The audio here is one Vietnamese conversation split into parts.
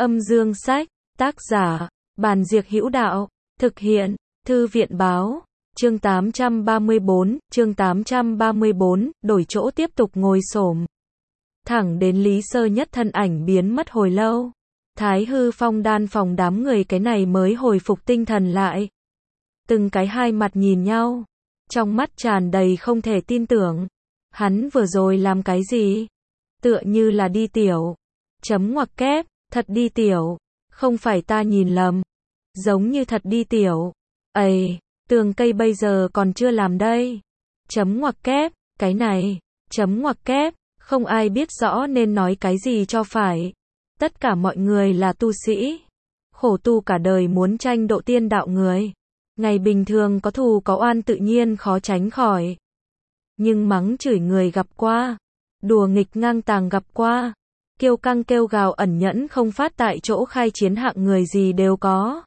Âm dương sách, tác giả, Bàn Diệc Hữu Đạo, thực hiện, Thư viện báo, chương 834, đổi chỗ tiếp tục ngồi xổm. Thẳng đến Lý Sơ Nhất thân ảnh biến mất hồi lâu. Thái Hư Phong đan phòng đám người cái này mới hồi phục tinh thần lại. Từng cái hai mặt nhìn nhau, trong mắt tràn đầy không thể tin tưởng. Hắn vừa rồi làm cái gì? Tựa như là đi tiểu. Chấm ngoặc kép, thật đi tiểu. Không phải ta nhìn lầm. Giống như thật đi tiểu. Ây, tường cây bây giờ còn chưa làm đây. Chấm ngoặc kép, cái này. Chấm ngoặc kép, không ai biết rõ nên nói cái gì cho phải. Tất cả mọi người là tu sĩ. Khổ tu cả đời muốn tranh độ tiên đạo người. Ngày bình thường có thù có oan tự nhiên khó tránh khỏi. Nhưng mắng chửi người gặp qua. Đùa nghịch ngang tàng gặp qua. Kiêu căng kêu gào ẩn nhẫn không phát tại chỗ khai chiến hạng người gì đều có.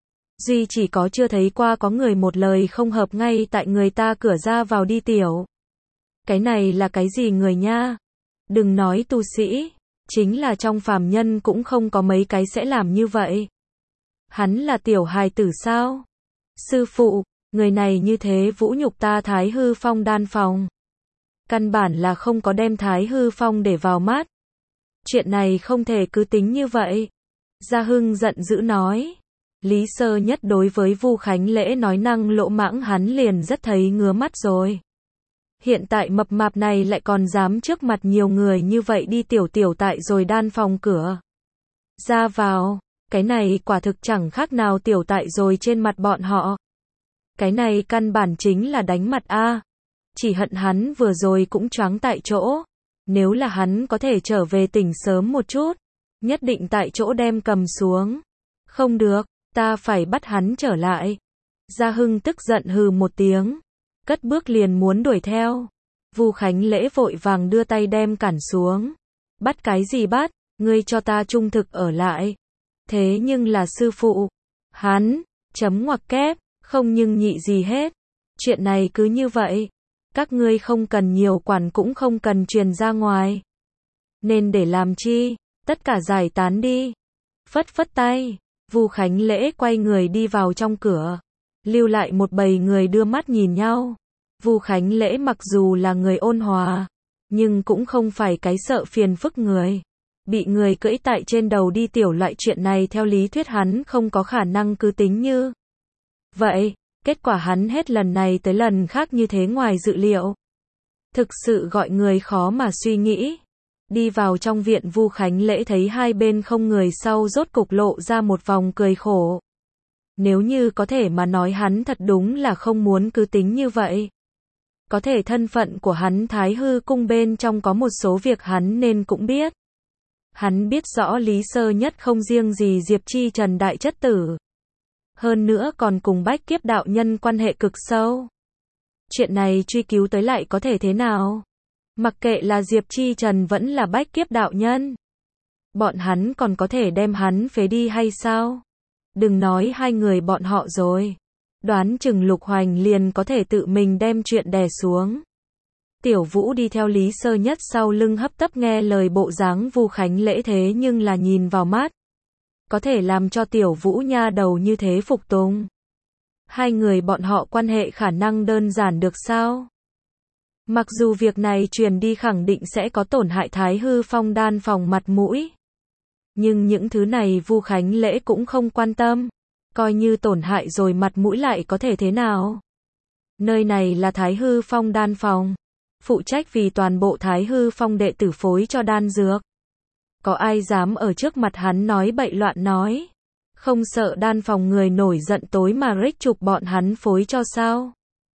Duy chỉ có chưa thấy qua có người một lời không hợp ngay tại người ta cửa ra vào đi tiểu. Cái này là cái gì người nha? Đừng nói tu sĩ, chính là trong phàm nhân cũng không có mấy cái sẽ làm như vậy. Hắn là tiểu hài tử sao? Sư phụ, người này như thế vũ nhục ta Thái Hư Phong đan phòng. Căn bản là không có đem Thái Hư Phong để vào mắt. Chuyện này không thể cứ tính như vậy. Gia Hưng giận dữ nói. Lý Sơ Nhất đối với Vu Khánh Lễ nói năng lỗ mãng hắn liền rất thấy ngứa mắt rồi. Hiện tại mập mạp này lại còn dám trước mặt nhiều người như vậy đi tiểu tại rồi đan phòng cửa ra vào, cái này quả thực chẳng khác nào tiểu tại rồi trên mặt bọn họ. Cái này căn bản chính là đánh mặt a. Chỉ hận hắn vừa rồi cũng choáng tại chỗ. Nếu là hắn có thể trở về tỉnh sớm một chút, nhất định tại chỗ đem cầm xuống. Không được, ta phải bắt hắn trở lại. Gia Hưng tức giận hừ một tiếng, cất bước liền muốn đuổi theo. Vu Khánh Lễ vội vàng đưa tay đem cản xuống. Bắt cái gì bắt, ngươi cho ta trung thực ở lại. Thế nhưng là sư phụ. Hắn, chấm ngoặc kép, không nhưng nhị gì hết. Chuyện này cứ như vậy. Các ngươi không cần nhiều quản cũng không cần truyền ra ngoài. Nên để làm chi, tất cả giải tán đi. Phất phất tay, Vu Khánh Lễ quay người đi vào trong cửa. Lưu lại một bầy người đưa mắt nhìn nhau. Vu Khánh Lễ mặc dù là người ôn hòa, nhưng cũng không phải cái sợ phiền phức người. Bị người cưỡi tại trên đầu đi tiểu loại chuyện này theo lý thuyết hắn không có khả năng cứ tính như vậy. Kết quả hắn hết lần này tới lần khác như thế ngoài dự liệu. Thực sự gọi người khó mà suy nghĩ. Đi vào trong viện Vu Khánh Lễ thấy hai bên không người sau rốt cục lộ ra một vòng cười khổ. Nếu như có thể mà nói hắn thật đúng là không muốn cứ tính như vậy. Có thể thân phận của hắn Thái Hư Cung bên trong có một số việc hắn nên cũng biết. Hắn biết rõ Lý Sơ Nhất không riêng gì Diệp Chi Trần đại chất tử. Hơn nữa còn cùng Bách Kiếp đạo nhân quan hệ cực sâu. Chuyện này truy cứu tới lại có thể thế nào? Mặc kệ là Diệp Chi Trần vẫn là Bách Kiếp đạo nhân. Bọn hắn còn có thể đem hắn phế đi hay sao? Đừng nói hai người bọn họ rồi. Đoán chừng Lục Hoành liền có thể tự mình đem chuyện đè xuống. Tiểu Vũ đi theo Lý Sơ Nhất sau lưng hấp tấp nghe lời bộ dáng Vu Khánh Lễ thế nhưng là nhìn vào mắt. Có thể làm cho Tiểu Vũ nha đầu như thế phục tùng. Hai người bọn họ quan hệ khả năng đơn giản được sao? Mặc dù việc này truyền đi khẳng định sẽ có tổn hại Thái Hư Phong đan phòng mặt mũi. Nhưng những thứ này Vu Khánh Lễ cũng không quan tâm. Coi như tổn hại rồi mặt mũi lại có thể thế nào? Nơi này là Thái Hư Phong đan phòng. Phụ trách vì toàn bộ Thái Hư Phong đệ tử phối cho đan dược. Có ai dám ở trước mặt hắn nói bậy loạn nói? Không sợ đan phòng người nổi giận tối mà rích chụp bọn hắn phối cho sao?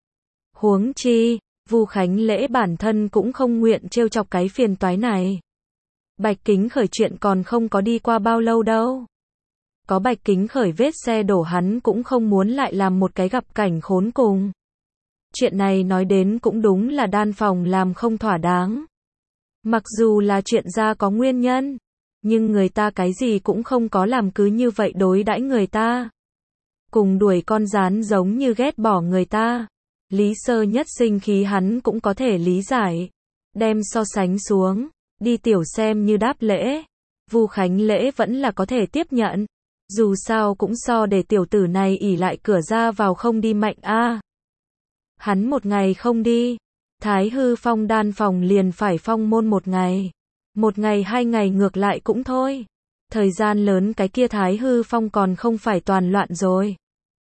Huống chi, Vu Khánh Lễ bản thân cũng không nguyện trêu chọc cái phiền toái này. Bạch Kính Khởi chuyện còn không có đi qua bao lâu đâu. Có Bạch Kính Khởi vết xe đổ hắn cũng không muốn lại làm một cái gặp cảnh khốn cùng. Chuyện này nói đến cũng đúng là đan phòng làm không thỏa đáng. Mặc dù là chuyện ra có nguyên nhân, nhưng người ta cái gì cũng không có làm cứ như vậy đối đãi người ta. Cùng đuổi con gián giống như ghét bỏ người ta. Lý Sơ Nhất sinh khí hắn cũng có thể lý giải. Đem so sánh xuống, đi tiểu xem như đáp lễ. Vu Khánh Lễ vẫn là có thể tiếp nhận. Dù sao cũng so để tiểu tử này ỉ lại cửa ra vào không đi mạnh a. Hắn một ngày không đi, Thái Hư Phong đan phòng liền phải phong môn một ngày. Một ngày 2 ngày ngược lại cũng thôi. Thời gian lớn cái kia Thái Hư Phong còn không phải toàn loạn rồi.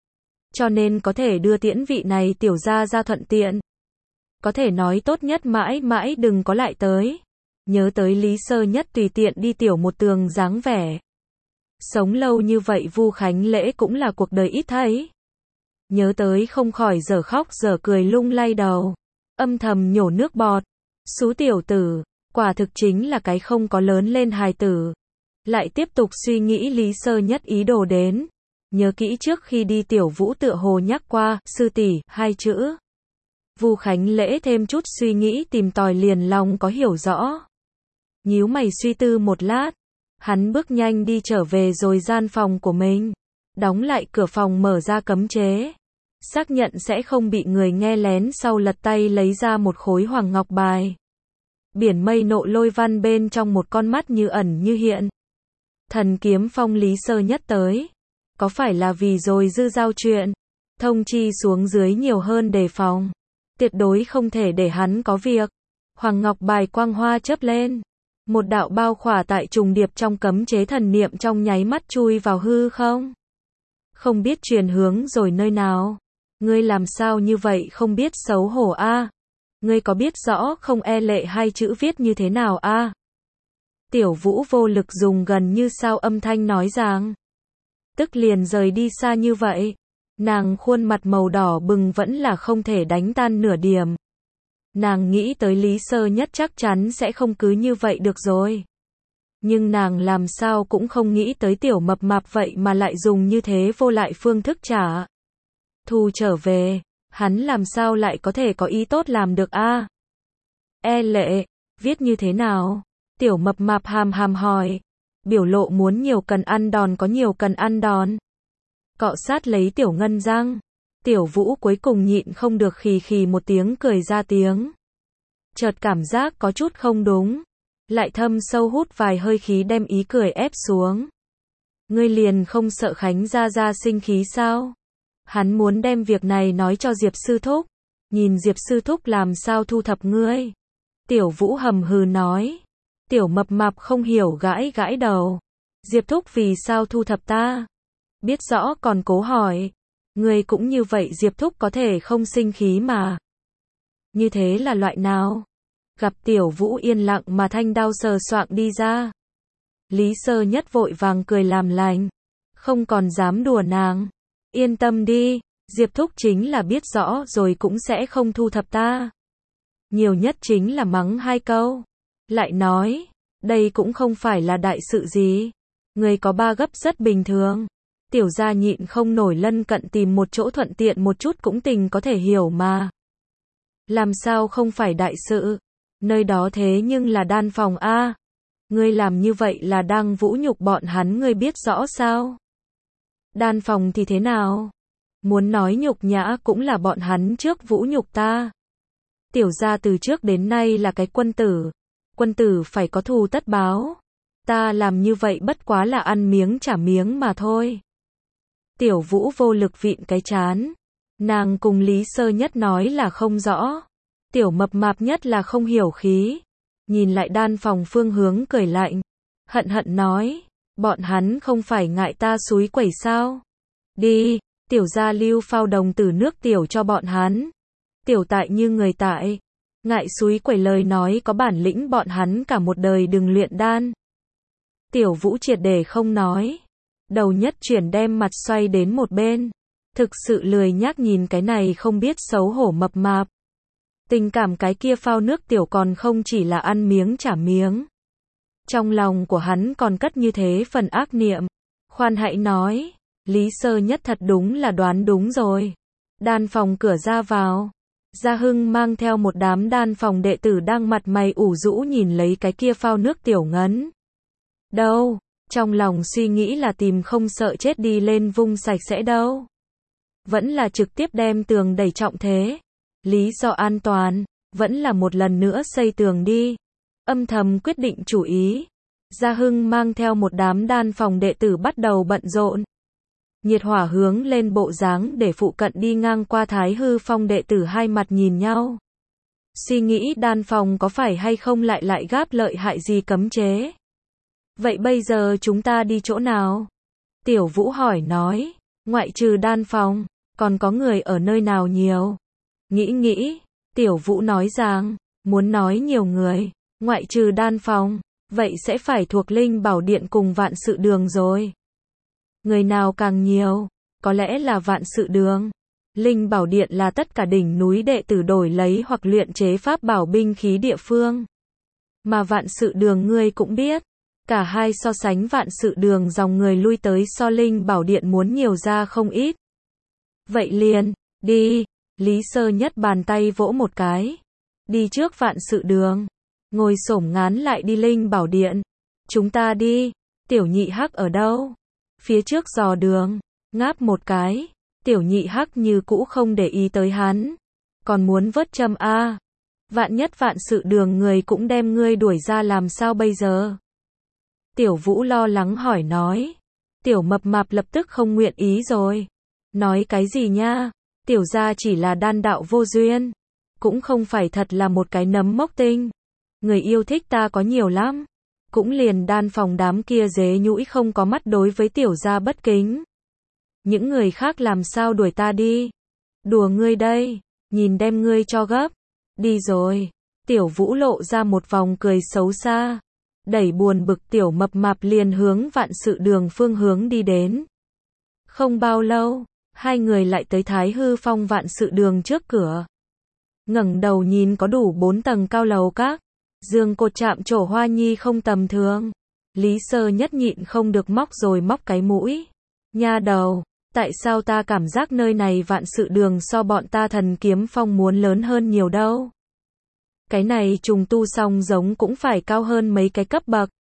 Cho nên có thể đưa tiễn vị này tiểu gia ra thuận tiện. Có thể nói tốt nhất mãi mãi đừng có lại tới. Nhớ tới Lý Sơ Nhất tùy tiện đi tiểu một tường dáng vẻ. Sống lâu như vậy Vu Khánh Lễ cũng là cuộc đời ít thấy. Nhớ tới không khỏi dở khóc dở cười lung lay đầu. Âm thầm nhổ nước bọt. Xú tiểu tử, quả thực chính là cái không có lớn lên hài tử. Lại tiếp tục suy nghĩ Lý Sơ Nhất ý đồ đến. Nhớ kỹ trước khi đi Tiểu Vũ tựa hồ nhắc qua, sư tỷ, 2 chữ. Vu Khánh Lễ thêm chút suy nghĩ tìm tòi liền lòng có hiểu rõ. Nhíu mày suy tư một lát. Hắn bước nhanh đi trở về rồi gian phòng của mình. Đóng lại cửa phòng mở ra cấm chế. Xác nhận sẽ không bị người nghe lén sau lật tay lấy ra một khối hoàng ngọc bài. Biển mây nộ lôi văn bên trong một con mắt như ẩn như hiện. Thần kiếm phong Lý Sơ Nhất tới. Có phải là vì rồi dư giao chuyện. Thông chi xuống dưới nhiều hơn đề phòng. Tuyệt đối không thể để hắn có việc. Hoàng ngọc bài quang hoa chớp lên. Một đạo bao khỏa tại trùng điệp trong cấm chế thần niệm trong nháy mắt chui vào hư không. Không biết truyền hướng rồi nơi nào. Ngươi làm sao như vậy không biết xấu hổ a? Ngươi có biết rõ không e lệ 2 chữ viết như thế nào a? Tiểu Vũ vô lực dùng gần như sao âm thanh nói rằng. Tức liền rời đi xa như vậy. Nàng khuôn mặt màu đỏ bừng vẫn là không thể đánh tan nửa điểm. Nàng nghĩ tới Lý Sơ Nhất chắc chắn sẽ không cứ như vậy được rồi. Nhưng nàng làm sao cũng không nghĩ tới tiểu mập mạp vậy mà lại dùng như thế vô lại phương thức trả. Thu trở về, hắn làm sao lại có thể có ý tốt làm được a? E lệ, viết như thế nào? Tiểu mập mạp hàm hàm hỏi. Biểu lộ muốn nhiều cần ăn đòn có nhiều cần ăn đòn. Cọ sát lấy tiểu ngân răng. Tiểu Vũ cuối cùng nhịn không được khì khì một tiếng cười ra tiếng. Chợt cảm giác có chút không đúng. Lại thâm sâu hút vài hơi khí đem ý cười ép xuống. Ngươi liền không sợ Khánh gia gia sinh khí sao? Hắn muốn đem việc này nói cho Diệp sư thúc. Nhìn Diệp sư thúc làm sao thu thập ngươi. Tiểu Vũ hầm hừ nói. Tiểu mập mạp không hiểu gãi gãi đầu. Diệp thúc vì sao thu thập ta? Biết rõ còn cố hỏi. Ngươi cũng như vậy Diệp thúc có thể không sinh khí mà. Như thế là loại nào? Gặp Tiểu Vũ yên lặng mà thanh đao sờ soạng đi ra. Lý Sơ Nhất vội vàng cười làm lành. Không còn dám đùa nàng. Yên tâm đi, Diệp thúc chính là biết rõ rồi cũng sẽ không thu thập ta. Nhiều nhất chính là mắng 2 câu. Lại nói, đây cũng không phải là đại sự gì. Người có 3 gấp rất bình thường. Tiểu gia nhịn không nổi lân cận tìm một chỗ thuận tiện một chút cũng tình có thể hiểu mà. Làm sao không phải đại sự? Nơi đó thế nhưng là đan phòng a. Ngươi làm như vậy là đang vũ nhục bọn hắn ngươi biết rõ sao? Đan phòng thì thế nào? Muốn nói nhục nhã cũng là bọn hắn trước vũ nhục ta. Tiểu gia từ trước đến nay là cái quân tử. Quân tử phải có thù tất báo. Ta làm như vậy bất quá là ăn miếng trả miếng mà thôi. Tiểu Vũ vô lực vịn cái trán. Nàng cùng Lý Sơ Nhất nói là không rõ. Tiểu mập mạp nhất là không hiểu khí. Nhìn lại đan phòng phương hướng cười lạnh. Hận hận nói. Bọn hắn không phải ngại ta xúi quẩy sao? Đi, tiểu gia lưu phao đồng tử nước tiểu cho bọn hắn. Tiểu tại như người tại. Ngại xúi quẩy lời nói có bản lĩnh bọn hắn cả một đời đừng luyện đan. Tiểu Vũ triệt để không nói. Đầu nhất chuyển đem mặt xoay đến một bên. Thực sự lười nhác nhìn cái này không biết xấu hổ mập mạp. Tình cảm cái kia phao nước tiểu còn không chỉ là ăn miếng trả miếng. Trong lòng của hắn còn cất như thế phần ác niệm. Khoan hãy nói, Lý Sơ Nhất thật đúng là đoán đúng rồi. Đan phòng cửa ra vào. Gia Hưng mang theo một đám đan phòng đệ tử đang mặt mày ủ rũ nhìn lấy cái kia phao nước tiểu ngấn. Đâu, trong lòng suy nghĩ là tìm không sợ chết đi lên vung sạch sẽ đâu. Vẫn là trực tiếp đem tường đẩy trọng thế. Lý do an toàn, vẫn là một lần nữa xây tường đi. Âm thầm quyết định chủ ý. Gia Hưng mang theo một đám đan phòng đệ tử bắt đầu bận rộn. Nhiệt hỏa hướng lên bộ dáng để phụ cận đi ngang qua Thái Hư Phong đệ tử hai mặt nhìn nhau. Suy nghĩ đan phòng có phải hay không lại gáp lợi hại gì cấm chế. Vậy bây giờ chúng ta đi chỗ nào? Tiểu Vũ hỏi nói, ngoại trừ đan phòng, còn có người ở nơi nào nhiều? Nghĩ, Tiểu Vũ nói rằng, muốn nói nhiều người, ngoại trừ đan phòng, vậy sẽ phải thuộc Linh Bảo Điện cùng Vạn Sự Đường rồi. Người nào càng nhiều, có lẽ là Vạn Sự Đường. Linh Bảo Điện là tất cả đỉnh núi đệ tử đổi lấy hoặc luyện chế pháp bảo binh khí địa phương. Mà Vạn Sự Đường ngươi cũng biết, cả hai so sánh Vạn Sự Đường dòng người lui tới so Linh Bảo Điện muốn nhiều ra không ít. Vậy liền, đi, Lý Sơ Nhất bàn tay vỗ một cái. Đi trước Vạn Sự Đường, ngồi xổm ngán lại đi Linh Bảo Điện. Chúng ta đi, Tiểu Nhị Hắc ở đâu? Phía trước dò đường, ngáp một cái. Tiểu Nhị Hắc như cũ không để ý tới hắn. Còn muốn vớt châm a? Vạn nhất Vạn Sự Đường người cũng đem ngươi đuổi ra làm sao bây giờ? Tiểu Vũ lo lắng hỏi nói. Tiểu Mập Mạp lập tức không nguyện ý rồi. Nói cái gì nha? Tiểu gia chỉ là đan đạo vô duyên. Cũng không phải thật là một cái nấm mốc tinh. Người yêu thích ta có nhiều lắm. Cũng liền đan phòng đám kia dế nhũi không có mắt đối với tiểu gia bất kính. Những người khác làm sao đuổi ta đi? Đùa ngươi đây, nhìn đem ngươi cho gấp. Đi rồi. Tiểu Vũ lộ ra một vòng cười xấu xa. Đẩy buồn bực Tiểu Mập Mạp liền hướng Vạn Sự Đường phương hướng đi đến. Không bao lâu, hai người lại tới Thái Hư Phong Vạn Sự Đường trước cửa. Ngẩng đầu nhìn có đủ 4 tầng cao lầu các. Giường cột chạm trổ hoa nhi không tầm thường. Lý Sơ Nhất nhịn không được móc rồi móc cái mũi. Nha đầu, tại sao ta cảm giác nơi này Vạn Sự Đường so bọn ta Thần Kiếm Phong muốn lớn hơn nhiều đâu? Cái này trùng tu xong giống cũng phải cao hơn mấy cái cấp bậc.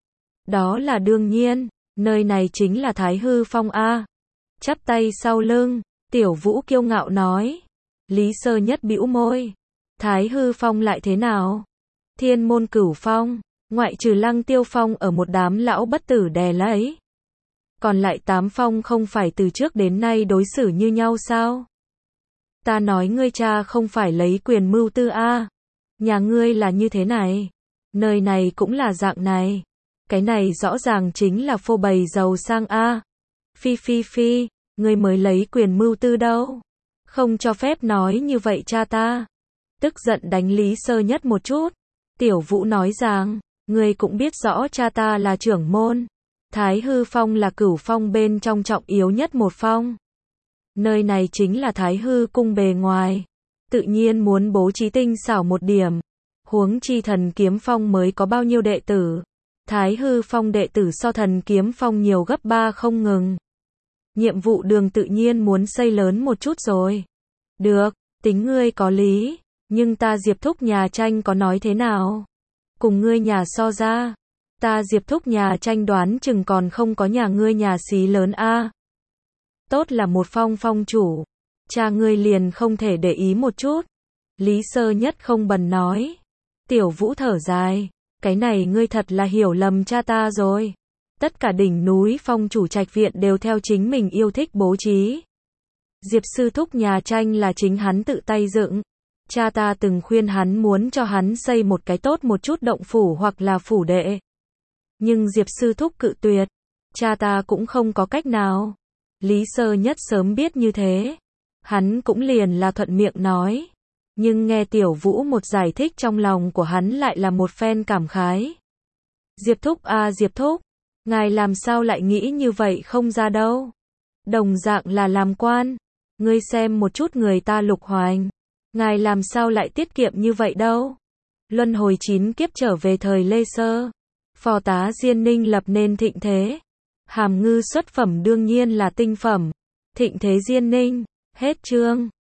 Đó là đương nhiên, nơi này chính là Thái Hư Phong a. Chắp tay sau lưng, Tiểu Vũ kiêu ngạo nói. Lý Sơ Nhất bĩu môi. Thái Hư Phong lại thế nào? Thiên Môn Cửu Phong, ngoại trừ Lăng Tiêu Phong ở một đám lão bất tử đè lấy. Còn lại 8 phong không phải từ trước đến nay đối xử như nhau sao? Ta nói ngươi cha không phải lấy quyền mưu tư a. Nhà ngươi là như thế này. Nơi này cũng là dạng này. Cái này rõ ràng chính là phô bày giàu sang a. Phi, ngươi mới lấy quyền mưu tư đâu. Không cho phép nói như vậy cha ta. Tức giận đánh Lý Sơ Nhất một chút. Tiểu Vũ nói rằng, ngươi cũng biết rõ cha ta là trưởng môn. Thái Hư Phong là Cửu Phong bên trong trọng yếu nhất một phong. Nơi này chính là Thái Hư cung bề ngoài. Tự nhiên muốn bố trí tinh xảo một điểm. Huống chi Thần Kiếm Phong mới có bao nhiêu đệ tử. Thái Hư Phong đệ tử so Thần Kiếm Phong nhiều gấp 3 không ngừng. Nhiệm vụ đường tự nhiên muốn xây lớn một chút rồi. Được, tính ngươi có lý. Nhưng ta Diệp Thúc nhà tranh có nói thế nào? Cùng ngươi nhà so ra. Ta Diệp Thúc nhà tranh đoán chừng còn không có nhà ngươi nhà xí lớn a. Tốt là một phong phong chủ. Cha ngươi liền không thể để ý một chút. Lý Sơ Nhất không bần nói. Tiểu Vũ thở dài. Cái này ngươi thật là hiểu lầm cha ta rồi. Tất cả đỉnh núi phong chủ trạch viện đều theo chính mình yêu thích bố trí. Diệp sư thúc nhà tranh là chính hắn tự tay dựng. Cha ta từng khuyên hắn muốn cho hắn xây một cái tốt một chút động phủ hoặc là phủ đệ. Nhưng Diệp sư thúc cự tuyệt. Cha ta cũng không có cách nào. Lý Sơ Nhất sớm biết như thế. Hắn cũng liền là thuận miệng nói. Nhưng nghe Tiểu Vũ một giải thích trong lòng của hắn lại là một phen cảm khái. Diệp Thúc a Diệp Thúc. Ngài làm sao lại nghĩ như vậy không ra đâu. Đồng dạng là làm quan. Ngươi xem một chút người ta Lục Hoành. Ngài làm sao lại tiết kiệm như vậy đâu. Luân hồi 9 kiếp trở về thời Lê Sơ. Phò tá Diên Ninh lập nên thịnh thế. Hàm ngư xuất phẩm đương nhiên là tinh phẩm. Thịnh thế Diên Ninh. Hết chương.